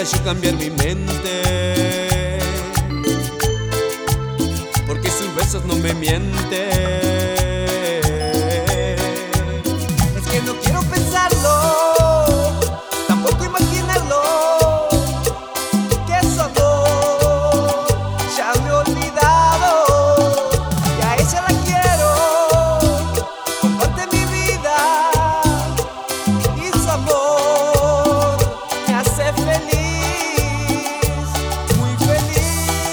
yo cambiar mi mente, porque sus besos no me mienten. Es que no quiero pensarlo, tampoco imaginarlo, que su amor ya me he olvidado, y a ella la quiero, comparte mi vida, y su amor me hace feliz, muy feliz.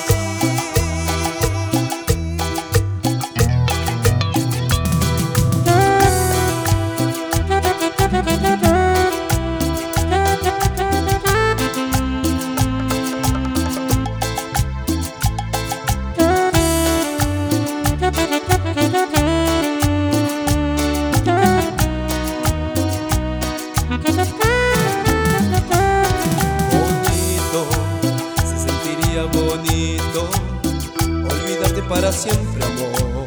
Bonito olvidarte para siempre, amor.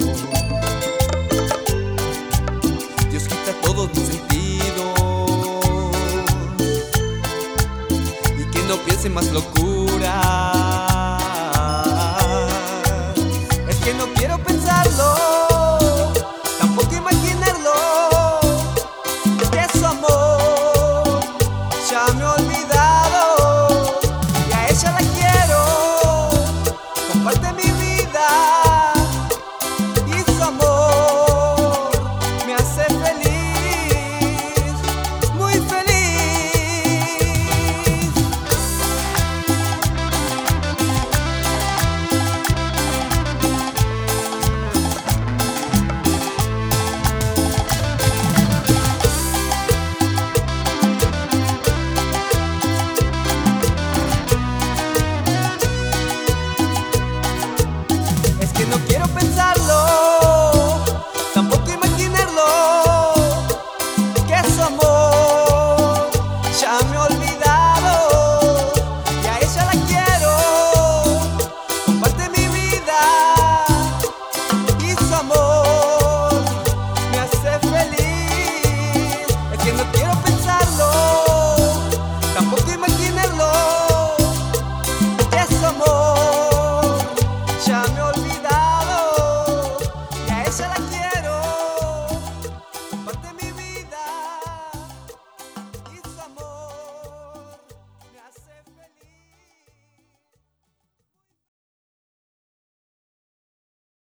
Dios quita todo mi sentido y que no piense más locura.